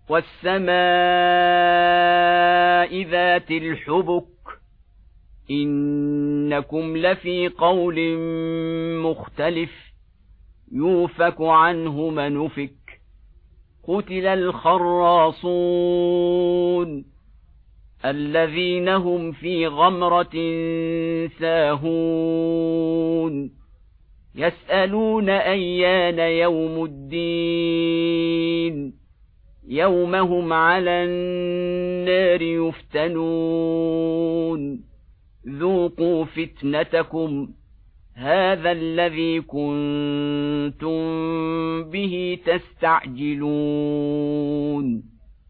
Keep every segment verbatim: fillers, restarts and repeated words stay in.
والسماء ذات الحبك إنكم لفي قول مختلف يؤفك عنه من أفك قتل الخراصون الذين هم في غمرة ساهون يسألون أيان يوم الدين يوم هم على النار يفتنون ذوقوا فتنتكم هذا الذي كنتم به تستعجلون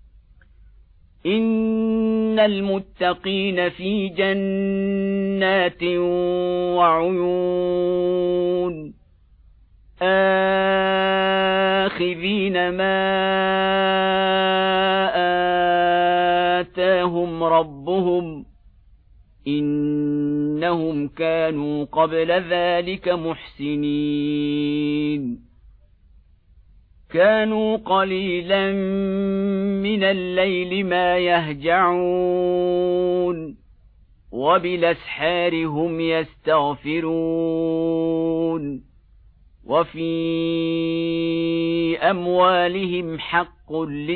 إن المتقين في جنات وعيون آخذين ما آتاهم ربهم إنهم كانوا قبل ذلك محسنين كانوا قليلا من الليل ما يهجعون وبالأسحار هم يستغفرون وفي أموالهم حق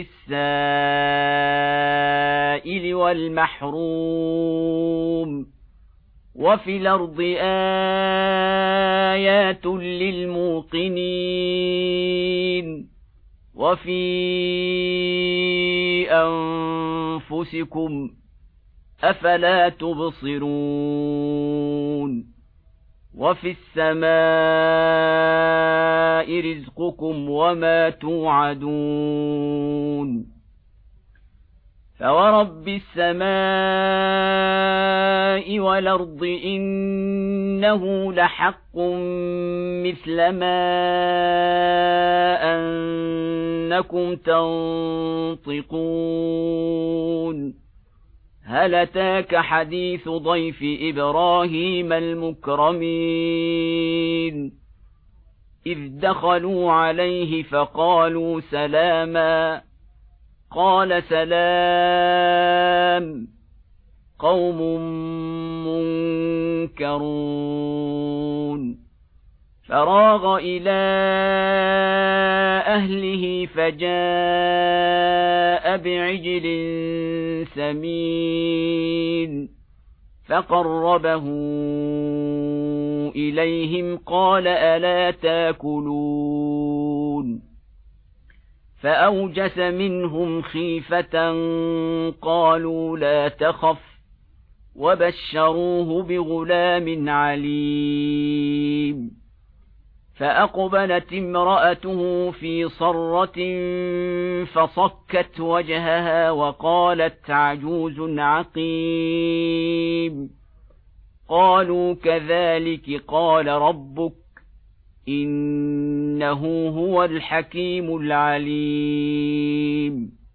للسائل والمحروم وفي الأرض آيات للموقنين وفي أنفسكم أفلا تبصرون وفي السماء رزقكم وما توعدون فورب السماء والأرض إنه لحق مثل ما أنكم تنطقون هل أتاك حديث ضيف إبراهيم المكرمين إذ دخلوا عليه فقالوا سلاما قال سلام قوم منكرون فراغ إلى أهله فجاء بعجل سمين فقربه إليهم قال ألا تاكلون فأوجس منهم خيفة قالوا لا تخف وبشروه بغلام عليم فأقبلت امرأته في صرة فصكت وجهها وقالت عجوز عقيم قالوا كذلك قال ربك إنه هو الحكيم العليم